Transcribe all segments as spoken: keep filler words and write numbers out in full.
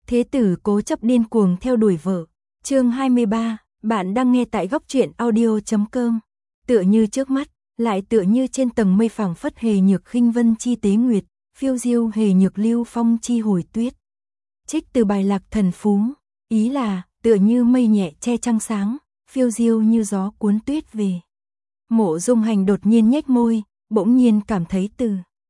Thế tử cố chấp điên cuồng theo đuổi vợ. Chương hai mươi ba, bạn đang nghe tại góc truyện audio chấm com. Tựa như trước mắt, lại tựa như trên tầng mây phảng phất hề nhược khinh vân chi tế nguyệt, phiêu diêu hề nhược lưu phong chi hồi tuyết. Trích từ bài Lạc Thần Phú, ý là tựa như mây nhẹ che trăng sáng, phiêu diêu như gió cuốn tuyết về. Mộ Dung Hành đột nhiên nhếch môi, bỗng nhiên cảm thấy từ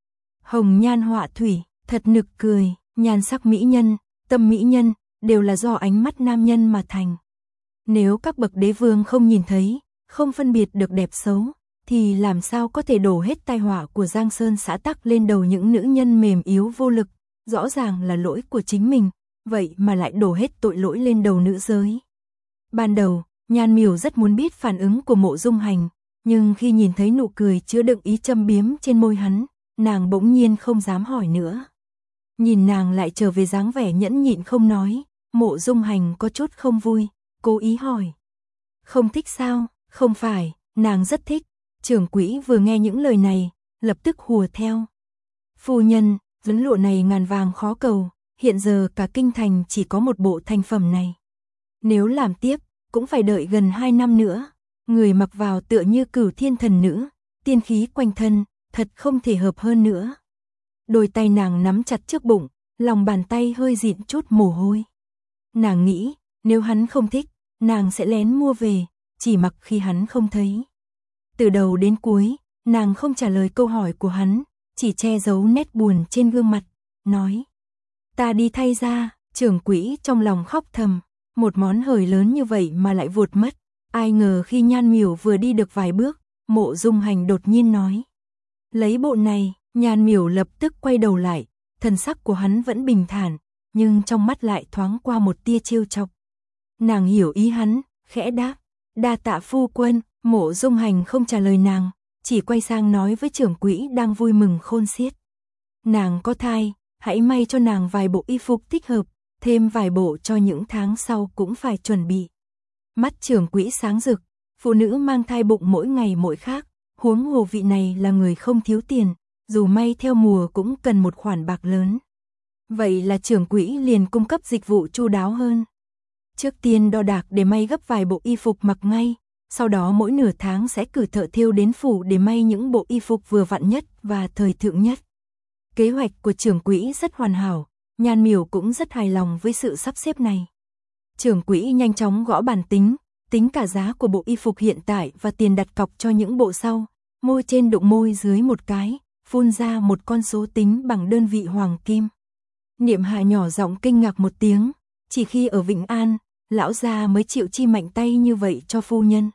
hồng nhan họa thủy, thật nực cười, nhan sắc mỹ nhân, tâm mỹ nhân, đều là do ánh mắt nam nhân mà thành. Nếu các bậc đế vương không nhìn thấy, không phân biệt được đẹp xấu, thì làm sao có thể đổ hết tai họa của Giang Sơn xã tắc lên đầu những nữ nhân mềm yếu vô lực, rõ ràng là lỗi của chính mình, vậy mà lại đổ hết tội lỗi lên đầu nữ giới. Ban đầu, Nhan Miểu rất muốn biết phản ứng của Mộ Dung Hành, nhưng khi nhìn thấy nụ cười chứa đựng ý châm biếm trên môi hắn, nàng bỗng nhiên không dám hỏi nữa. Nhìn nàng lại trở về dáng vẻ nhẫn nhịn không nói, Mộ Dung Hành có chút không vui, cố ý hỏi. Không thích sao? Không phải, nàng rất thích. Trưởng quỹ vừa nghe những lời này, lập tức hùa theo. Phu nhân, vấn lụa này ngàn vàng khó cầu, hiện giờ cả kinh thành chỉ có một bộ thành phẩm này. Nếu làm tiếp, cũng phải đợi gần hai năm nữa. Người mặc vào tựa như Cửu Thiên thần nữ, tiên khí quanh thân, thật không thể hợp hơn nữa. Đôi tay nàng nắm chặt trước bụng, lòng bàn tay hơi dịn chút mồ hôi. Nàng nghĩ, nếu hắn không thích, nàng sẽ lén mua về, chỉ mặc khi hắn không thấy. Từ đầu đến cuối, nàng không trả lời câu hỏi của hắn, chỉ che giấu nét buồn trên gương mặt, nói. Ta đi thay ra, trưởng quỹ trong lòng khóc thầm, một món hời lớn như vậy mà lại vụt mất. Ai ngờ khi Nhan Miểu vừa đi được vài bước, Mộ Dung Hành đột nhiên nói. Lấy bộ này, Nhan Miểu lập tức quay đầu lại, thần sắc của hắn vẫn bình thản, nhưng trong mắt lại thoáng qua một tia trêu chọc. Nàng hiểu ý hắn, khẽ đáp, đa tạ phu quân. Mộ Dung Hành không trả lời nàng, chỉ quay sang nói với trưởng quỹ đang vui mừng khôn xiết. Nàng có thai, hãy may cho nàng vài bộ y phục thích hợp, thêm vài bộ cho những tháng sau cũng phải chuẩn bị. Mắt trưởng quỹ sáng rực, phụ nữ mang thai bụng mỗi ngày mỗi khác, huống hồ vị này là người không thiếu tiền, dù may theo mùa cũng cần một khoản bạc lớn. Vậy là trưởng quỹ liền cung cấp dịch vụ chu đáo hơn. Trước tiên đo đạc để may gấp vài bộ y phục mặc ngay, sau đó mỗi nửa tháng sẽ cử thợ thêu đến phủ để may những bộ y phục vừa vặn nhất và thời thượng nhất. Kế hoạch của trưởng quỹ rất hoàn hảo, Nhan Miểu cũng rất hài lòng với sự sắp xếp này. Trưởng quỹ nhanh chóng gõ bàn tính, tính cả giá của bộ y phục hiện tại và tiền đặt cọc cho những bộ sau, môi trên đụng môi dưới một cái, phun ra một con số tính bằng đơn vị hoàng kim. Niệm Hạ nhỏ giọng kinh ngạc một tiếng, chỉ khi ở Vĩnh An, lão gia mới chịu chi mạnh tay như vậy cho phu nhân.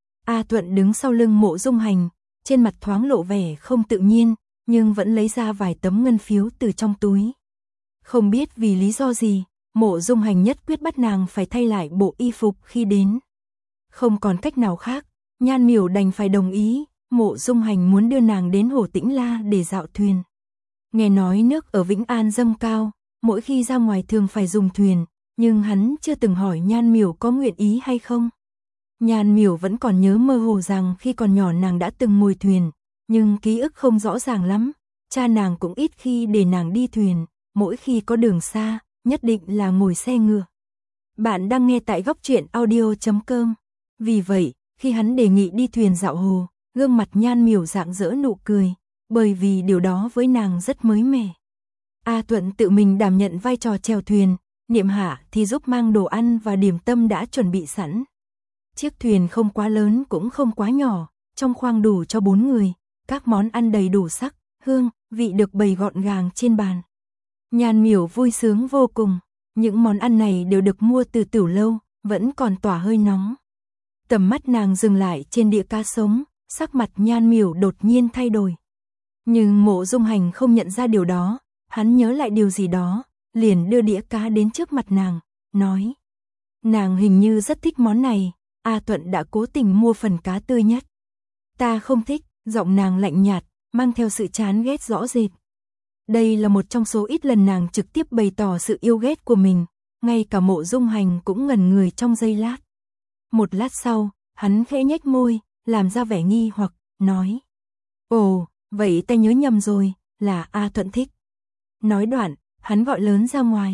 A Thuận đứng sau lưng Mộ Dung Hành, trên mặt thoáng lộ vẻ không tự nhiên, nhưng vẫn lấy ra vài tấm ngân phiếu từ trong túi. Không biết vì lý do gì, Mộ Dung Hành nhất quyết bắt nàng phải thay lại bộ y phục khi đến. Không còn cách nào khác, Nhan Miểu đành phải đồng ý, Mộ Dung Hành muốn đưa nàng đến Hồ Tĩnh La để dạo thuyền. Nghe nói nước ở Vĩnh An dâng cao, mỗi khi ra ngoài thường phải dùng thuyền, nhưng hắn chưa từng hỏi Nhan Miểu có nguyện ý hay không. Nhan Miểu vẫn còn nhớ mơ hồ rằng khi còn nhỏ nàng đã từng ngồi thuyền, nhưng ký ức không rõ ràng lắm, cha nàng cũng ít khi để nàng đi thuyền, mỗi khi có đường xa, nhất định là ngồi xe ngựa. Bạn đang nghe tại góc truyện audio chấm com. Vì vậy, khi hắn đề nghị đi thuyền dạo hồ, gương mặt Nhan Miểu rạng rỡ nụ cười, bởi vì điều đó với nàng rất mới mẻ. A Thuận tự mình đảm nhận vai trò chèo thuyền, Niệm Hạ thì giúp mang đồ ăn và điểm tâm đã chuẩn bị sẵn. Chiếc thuyền không quá lớn cũng không quá nhỏ, trong khoang đủ cho bốn người, các món ăn đầy đủ sắc, hương, vị được bày gọn gàng trên bàn. Nhan Miểu vui sướng vô cùng, những món ăn này đều được mua từ Tửu Lâu, vẫn còn tỏa hơi nóng. Tầm mắt nàng dừng lại trên đĩa cá sống, sắc mặt Nhan Miểu đột nhiên thay đổi. Nhưng Mộ Dung Hành không nhận ra điều đó, hắn nhớ lại điều gì đó, liền đưa đĩa cá đến trước mặt nàng, nói. Nàng hình như rất thích món này, A Thuận đã cố tình mua phần cá tươi nhất. Ta không thích, giọng nàng lạnh nhạt, mang theo sự chán ghét rõ rệt. Đây là một trong số ít lần nàng trực tiếp bày tỏ sự yêu ghét của mình, ngay cả Mộ Dung Hành cũng ngẩn người trong giây lát. Một lát sau, hắn khẽ nhếch môi, làm ra vẻ nghi hoặc, nói. Ồ, vậy ta nhớ nhầm rồi, là A Thuận thích. Nói đoạn, hắn gọi lớn ra ngoài.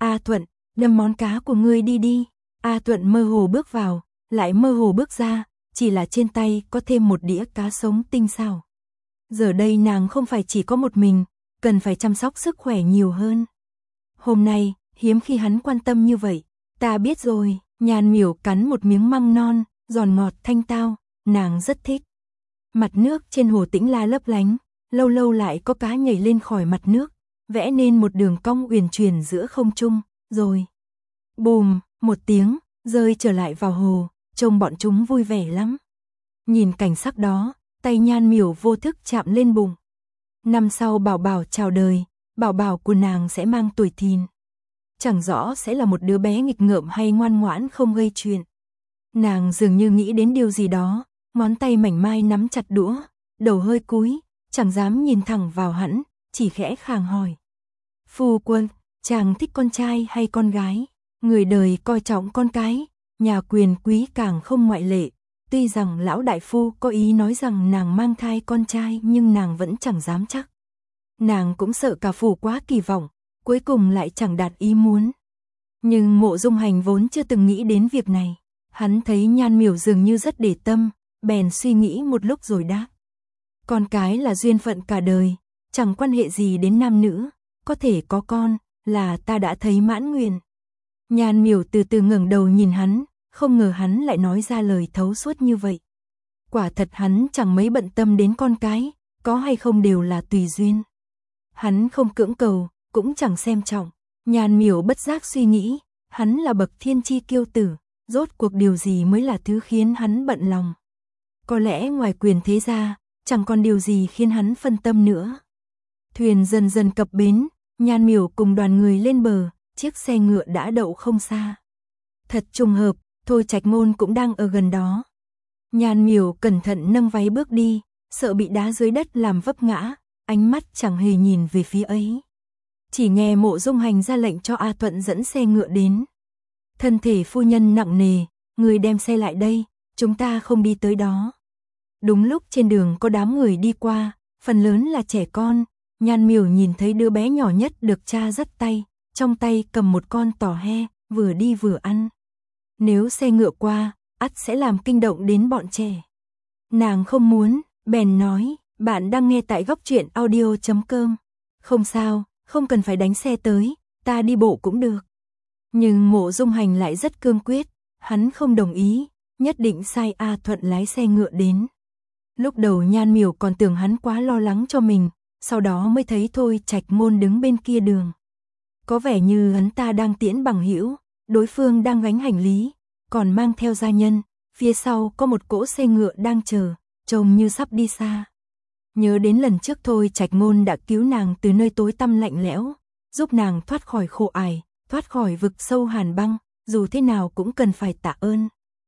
A Thuận, đâm món cá của ngươi đi đi. A Thuận mơ hồ bước vào, lại mơ hồ bước ra, chỉ là trên tay có thêm một đĩa cá sống tinh xảo. Giờ đây nàng không phải chỉ có một mình, cần phải chăm sóc sức khỏe nhiều hơn. Hôm nay, hiếm khi hắn quan tâm như vậy. Ta biết rồi, Nhan Miểu cắn một miếng măng non, giòn ngọt thanh tao, nàng rất thích. Mặt nước trên hồ Tĩnh La lấp lánh, lâu lâu lại có cá nhảy lên khỏi mặt nước, vẽ nên một đường cong uyển chuyển giữa không trung, rồi bùm, một tiếng, rơi trở lại vào hồ, trông bọn chúng vui vẻ lắm. Nhìn cảnh sắc đó, tay Nhan Miểu vô thức chạm lên bụng. Năm sau Bảo Bảo chào đời, Bảo Bảo của nàng sẽ mang tuổi thìn. Chẳng rõ sẽ là một đứa bé nghịch ngợm hay ngoan ngoãn không gây chuyện. Nàng dường như nghĩ đến điều gì đó, ngón tay mảnh mai nắm chặt đũa, đầu hơi cúi, chẳng dám nhìn thẳng vào hắn, chỉ khẽ khàng hỏi. Phu quân, chàng thích con trai hay con gái? Người đời coi trọng con cái, nhà quyền quý càng không ngoại lệ. Tuy rằng lão đại phu có ý nói rằng nàng mang thai con trai nhưng nàng vẫn chẳng dám chắc. Nàng cũng sợ cả phủ quá kỳ vọng, cuối cùng lại chẳng đạt ý muốn. Nhưng Mộ Dung Hành vốn chưa từng nghĩ đến việc này. Hắn thấy Nhan Miểu dường như rất để tâm, bèn suy nghĩ một lúc rồi đáp. Con cái là duyên phận cả đời, chẳng quan hệ gì đến nam nữ, có thể có con, là ta đã thấy mãn nguyện. Nhan Miểu từ từ ngẩng đầu nhìn hắn, không ngờ hắn lại nói ra lời thấu suốt như vậy. Quả thật hắn chẳng mấy bận tâm đến con cái, có hay không đều là tùy duyên. Hắn không cưỡng cầu, cũng chẳng xem trọng. Nhan Miểu bất giác suy nghĩ, hắn là bậc thiên chi kiêu tử, rốt cuộc điều gì mới là thứ khiến hắn bận lòng. Có lẽ ngoài quyền thế ra, chẳng còn điều gì khiến hắn phân tâm nữa. Thuyền dần dần cập bến, Nhan Miểu cùng đoàn người lên bờ, chiếc xe ngựa đã đậu không xa. Thật trùng hợp, Thôi Trạch Ngôn cũng đang ở gần đó. Nhan Miểu cẩn thận nâng váy bước đi, sợ bị đá dưới đất làm vấp ngã, ánh mắt chẳng hề nhìn về phía ấy. Chỉ nghe Mộ Dung Hành ra lệnh cho A Thuận dẫn xe ngựa đến. Thân thể phu nhân nặng nề, người đem xe lại đây, chúng ta không đi tới đó. Đúng lúc trên đường có đám người đi qua, phần lớn là trẻ con. Nhan Miểu nhìn thấy đứa bé nhỏ nhất được cha dắt tay, trong tay cầm một con tò he, vừa đi vừa ăn. Nếu xe ngựa qua, ắt sẽ làm kinh động đến bọn trẻ. Nàng không muốn, bèn nói, bạn đang nghe tại góc truyện audio chấm com. Không sao, không cần phải đánh xe tới, ta đi bộ cũng được. Nhưng Mộ Dung Hành lại rất cương quyết, hắn không đồng ý, nhất định sai A Thuận lái xe ngựa đến. Lúc đầu Nhan Miểu còn tưởng hắn quá lo lắng cho mình, sau đó mới thấy Thôi Trạch Ngôn đứng bên kia đường. Có vẻ như hắn ta đang tiễn bằng hữu, đối phương đang gánh hành lý, còn mang theo gia nhân, phía sau có một cỗ xe ngựa đang chờ, trông như sắp đi xa. Nhớ đến lần trước Thôi Trạch Ngôn đã cứu nàng từ nơi tối tăm lạnh lẽo, giúp nàng thoát khỏi khổ ải, thoát khỏi vực sâu hàn băng, dù thế nào cũng cần phải tạ ơn.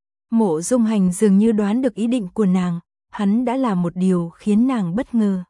Mộ Dung Hành dường như đoán được ý định của nàng, hắn đã làm một điều khiến nàng bất ngờ.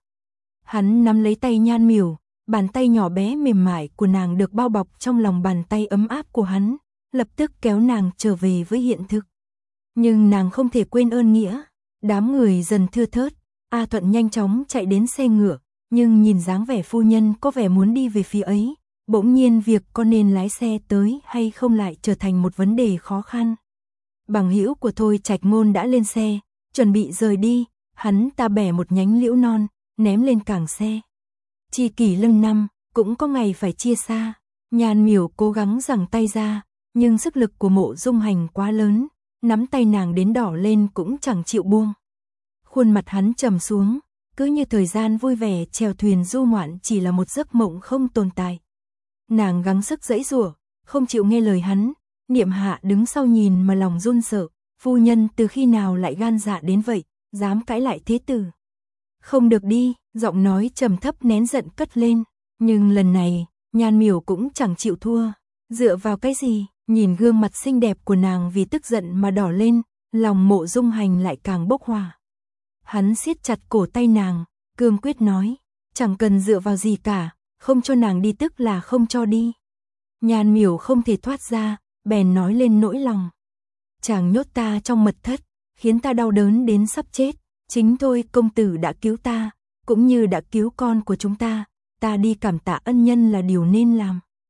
Hắn nắm lấy tay Nhan Miểu, bàn tay nhỏ bé mềm mại của nàng được bao bọc trong lòng bàn tay ấm áp của hắn, lập tức kéo nàng trở về với hiện thực. Nhưng nàng không thể quên ơn nghĩa. Đám người dần thưa thớt, A Thuận nhanh chóng chạy đến xe ngựa, nhưng nhìn dáng vẻ phu nhân có vẻ muốn đi về phía ấy, bỗng nhiên việc có nên lái xe tới hay không lại trở thành một vấn đề khó khăn. Bằng hữu của Thôi Trạch Ngôn đã lên xe, chuẩn bị rời đi, hắn ta bẻ một nhánh liễu non, ném lên cảng xe. Chi kỷ lưng năm, cũng có ngày phải chia xa. Nhan Miểu cố gắng giằng tay ra, nhưng sức lực của Mộ Dung Hành quá lớn, nắm tay nàng đến đỏ lên cũng chẳng chịu buông. Khuôn mặt hắn trầm xuống, cứ như thời gian vui vẻ chèo thuyền du ngoạn chỉ là một giấc mộng không tồn tại. Nàng gắng sức giãy giụa, không chịu nghe lời hắn. Niệm Hạ đứng sau nhìn mà lòng run sợ, phu nhân từ khi nào lại gan dạ đến vậy, dám cãi lại thế tử. Không được đi, giọng nói trầm thấp nén giận cất lên, nhưng lần này, Nhan Miểu cũng chẳng chịu thua. Dựa vào cái gì? Nhìn gương mặt xinh đẹp của nàng vì tức giận mà đỏ lên, lòng Mộ Dung Hành lại càng bốc hỏa. Hắn siết chặt cổ tay nàng, cương quyết nói, chẳng cần dựa vào gì cả, không cho nàng đi tức là không cho đi. Nhan Miểu không thể thoát ra, bèn nói lên nỗi lòng. Chàng nhốt ta trong mật thất, khiến ta đau đớn đến sắp chết, chính Thôi công tử đã cứu ta, cũng như đã cứu con của chúng ta, ta đi cảm tạ ân nhân là điều nên làm.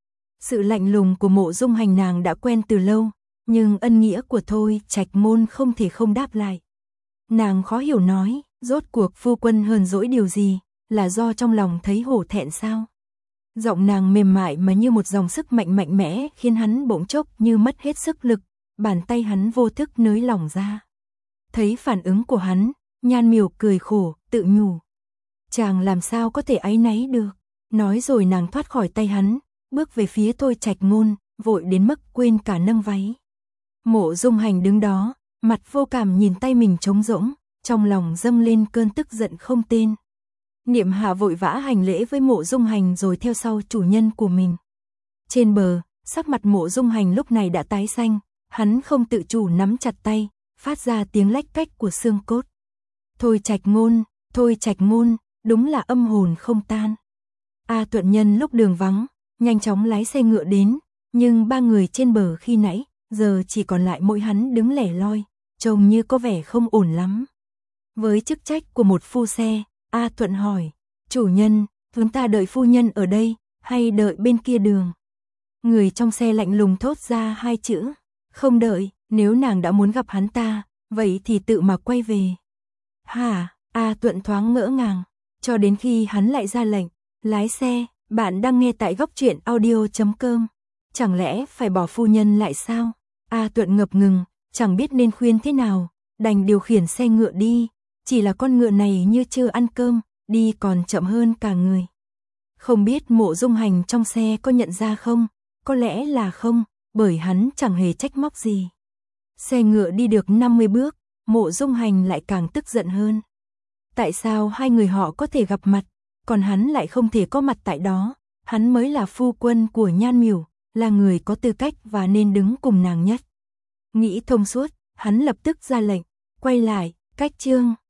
Sự lạnh lùng của Mộ Dung Hành nàng đã quen từ lâu, nhưng ân nghĩa của Thôi Trạch Ngôn không thể không đáp lại. Nàng khó hiểu nói, rốt cuộc phu quân hờn dỗi điều gì, là do trong lòng thấy hổ thẹn sao? Giọng nàng mềm mại mà như một dòng sức mạnh mạnh mẽ khiến hắn bỗng chốc như mất hết sức lực, bàn tay hắn vô thức nới lỏng ra. Thấy phản ứng của hắn, Nhan Miểu cười khổ, tự nhủ. Chàng làm sao có thể áy náy được, nói rồi nàng thoát khỏi tay hắn, bước về phía Thôi Trạch Ngôn, vội đến mức quên cả nâng váy. Mộ Dung Hành đứng đó, mặt vô cảm nhìn tay mình trống rỗng, trong lòng dâng lên cơn tức giận không tên. Niệm Hạ vội vã hành lễ với Mộ Dung Hành rồi theo sau chủ nhân của mình. Trên bờ, sắc mặt Mộ Dung Hành lúc này đã tái xanh, hắn không tự chủ nắm chặt tay, phát ra tiếng lách cách của xương cốt. Thôi Trạch Ngôn, Thôi Trạch Ngôn, đúng là âm hồn không tan. A Tuận Nhân lúc đường vắng, nhanh chóng lái xe ngựa đến, nhưng ba người trên bờ khi nãy, giờ chỉ còn lại mỗi hắn đứng lẻ loi, trông như có vẻ không ổn lắm. Với chức trách của một phu xe, A Tuận hỏi, chủ nhân, chúng ta đợi phu nhân ở đây, hay đợi bên kia đường? Người trong xe lạnh lùng thốt ra hai chữ, không đợi, nếu nàng đã muốn gặp hắn ta, vậy thì tự mà quay về. Hả? A Tuận thoáng ngỡ ngàng, cho đến khi hắn lại ra lệnh, lái xe, bạn đang nghe tại góc truyện audio chấm com. Chẳng lẽ phải bỏ phu nhân lại sao? A Tuận ngập ngừng, chẳng biết nên khuyên thế nào, đành điều khiển xe ngựa đi, chỉ là con ngựa này như chưa ăn cơm, đi còn chậm hơn cả người. Không biết Mộ Dung Hành trong xe có nhận ra không? Có lẽ là không, bởi hắn chẳng hề trách móc gì. Xe ngựa đi được năm mươi bước, Mộ Dung Hành lại càng tức giận hơn. Tại sao hai người họ có thể gặp mặt, còn hắn lại không thể có mặt tại đó? Hắn mới là phu quân của Nhan Miểu, là người có tư cách và nên đứng cùng nàng nhất. Nghĩ thông suốt, hắn lập tức ra lệnh, quay lại, cách chương.